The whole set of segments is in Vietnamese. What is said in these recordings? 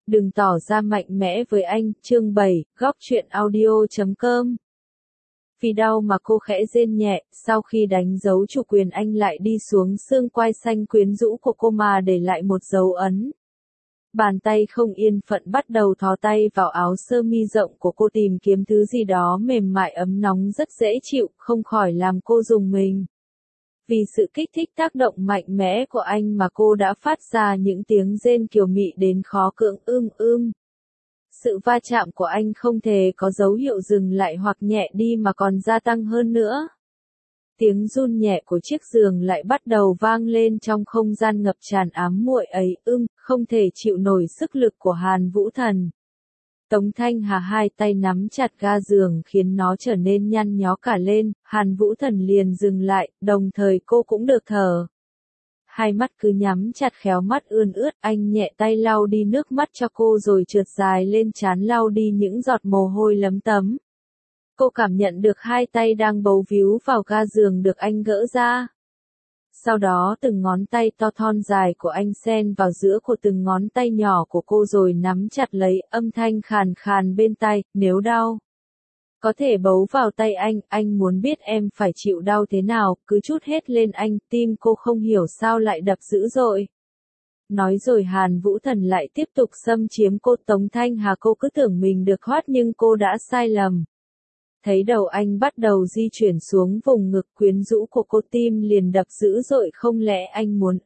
Đừng tỏ ra mạnh mẽ với anh, chương 7, góc truyện audio.com. Vì đau mà cô khẽ rên nhẹ, sau khi đánh dấu chủ quyền anh lại đi xuống xương quai xanh quyến rũ của cô mà để lại một dấu ấn. Bàn tay không yên phận bắt đầu thò tay vào áo sơ mi rộng của cô tìm kiếm thứ gì đó mềm mại ấm nóng rất dễ chịu, không khỏi làm cô rùng mình. Vì sự kích thích tác động mạnh mẽ của anh mà cô đã phát ra những tiếng rên kiều mị đến khó cưỡng Sự va chạm của anh không thể có dấu hiệu dừng lại hoặc nhẹ đi mà còn gia tăng hơn nữa. Tiếng run nhẹ của chiếc giường lại bắt đầu vang lên trong không gian ngập tràn ám muội ấy, không thể chịu nổi sức lực của Hàn Vũ Thần. Tống Thanh Hà hai tay nắm chặt ga giường khiến nó trở nên nhăn nhó cả lên, Hàn Vũ Thần liền dừng lại, đồng thời cô cũng được thở. Hai mắt cứ nhắm chặt khéo mắt ươn ướt, anh nhẹ tay lau đi nước mắt cho cô rồi trượt dài lên trán lau đi những giọt mồ hôi lấm tấm. Cô cảm nhận được hai tay đang bấu víu vào ga giường được anh gỡ ra. Sau đó từng ngón tay to thon dài của anh xen vào giữa của từng ngón tay nhỏ của cô rồi nắm chặt lấy, âm thanh khàn khàn bên tai, nếu đau. Có thể bấu vào tay anh muốn biết em phải chịu đau thế nào, cứ trút hết lên anh, tim cô không hiểu sao lại đập dữ dội. Nói rồi Hàn Vũ Thần lại tiếp tục xâm chiếm cô. Tống Thanh Hà cô cứ tưởng mình được thoát nhưng cô đã sai lầm. Thấy đầu anh bắt đầu di chuyển xuống vùng ngực quyến rũ của cô, tim liền đập dữ dội, không lẽ anh muốn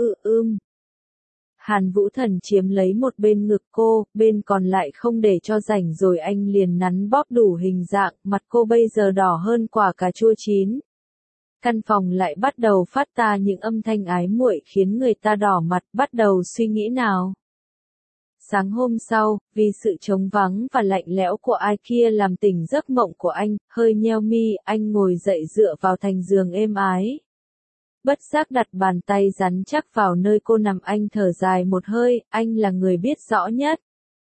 Hàn Vũ Thần chiếm lấy một bên ngực cô, bên còn lại không để cho rảnh rồi anh liền nắn bóp đủ hình dạng, mặt cô bây giờ đỏ hơn quả cà chua chín. Căn phòng lại bắt đầu phát ra những âm thanh ái muội khiến người ta đỏ mặt, bắt đầu suy nghĩ nào. Sáng hôm sau, vì sự trống vắng và lạnh lẽo của ai kia làm tỉnh giấc mộng của anh, hơi nheo mi, anh ngồi dậy dựa vào thành giường êm ái. Bất giác đặt bàn tay rắn chắc vào nơi cô nằm, anh thở dài một hơi, anh là người biết rõ nhất.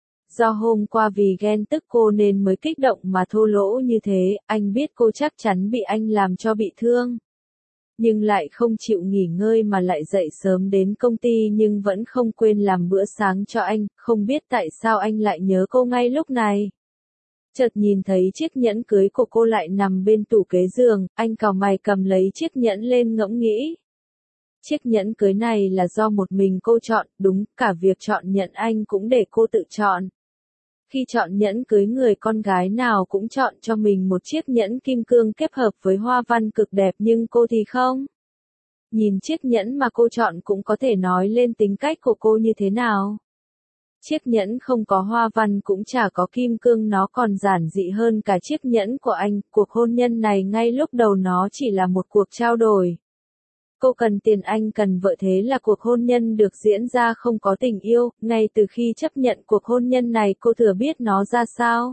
Do hôm qua vì ghen tức cô nên mới kích động mà thô lỗ như thế, anh biết cô chắc chắn bị anh làm cho bị thương. Nhưng lại không chịu nghỉ ngơi mà lại dậy sớm đến công ty nhưng vẫn không quên làm bữa sáng cho anh, không biết tại sao anh lại nhớ cô ngay lúc này. Chợt nhìn thấy chiếc nhẫn cưới của cô lại nằm bên tủ kế giường, anh cau mày cầm lấy chiếc nhẫn lên ngẫm nghĩ. Chiếc nhẫn cưới này là do một mình cô chọn, đúng, cả việc chọn nhẫn anh cũng để cô tự chọn. Khi chọn nhẫn cưới người con gái nào cũng chọn cho mình một chiếc nhẫn kim cương kết hợp với hoa văn cực đẹp nhưng cô thì không. Nhìn chiếc nhẫn mà cô chọn cũng có thể nói lên tính cách của cô như thế nào. Chiếc nhẫn không có hoa văn cũng chả có kim cương, nó còn giản dị hơn cả chiếc nhẫn của anh. Cuộc hôn nhân này ngay lúc đầu nó chỉ là một cuộc trao đổi. Cô cần tiền, anh cần vợ, thế là cuộc hôn nhân được diễn ra không có tình yêu. Ngay từ khi chấp nhận cuộc hôn nhân này cô thừa biết nó ra sao.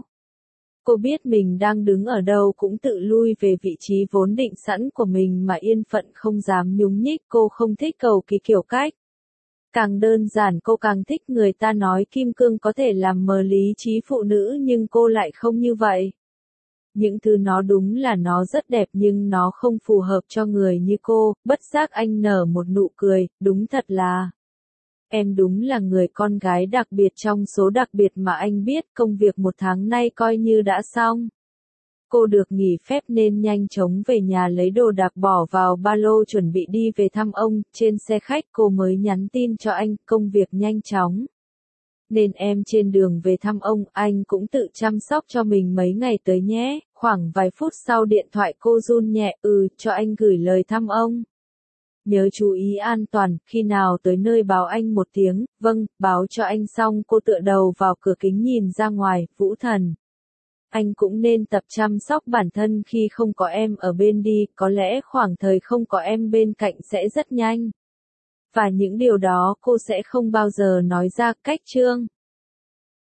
Cô biết mình đang đứng ở đâu cũng tự lui về vị trí vốn định sẵn của mình mà yên phận không dám nhúng nhích. Cô không thích cầu kỳ kiểu cách. Càng đơn giản cô càng thích. Người ta nói kim cương có thể làm mờ lý trí phụ nữ nhưng cô lại không như vậy. Những thứ nó đúng là nó rất đẹp nhưng nó không phù hợp cho người như cô. Bất giác anh nở một nụ cười, đúng thật là. Em đúng là người con gái đặc biệt trong số đặc biệt mà anh biết. Công việc một tháng nay coi như đã xong. Cô được nghỉ phép nên nhanh chóng về nhà lấy đồ đạc bỏ vào ba lô chuẩn bị đi về thăm ông. Trên xe khách cô mới nhắn tin cho anh, công việc nhanh chóng. Nên em trên đường về thăm ông, anh cũng tự chăm sóc cho mình mấy ngày tới nhé. Khoảng vài phút sau điện thoại cô run nhẹ, cho anh gửi lời thăm ông. Nhớ chú ý an toàn, khi nào tới nơi báo anh một tiếng, vâng, báo cho anh xong cô tựa đầu vào cửa kính nhìn ra ngoài, Vũ Thần. Anh cũng nên tập chăm sóc bản thân khi không có em ở bên đi, có lẽ khoảng thời không có em bên cạnh sẽ rất nhanh. Và những điều đó cô sẽ không bao giờ nói ra. Cách chương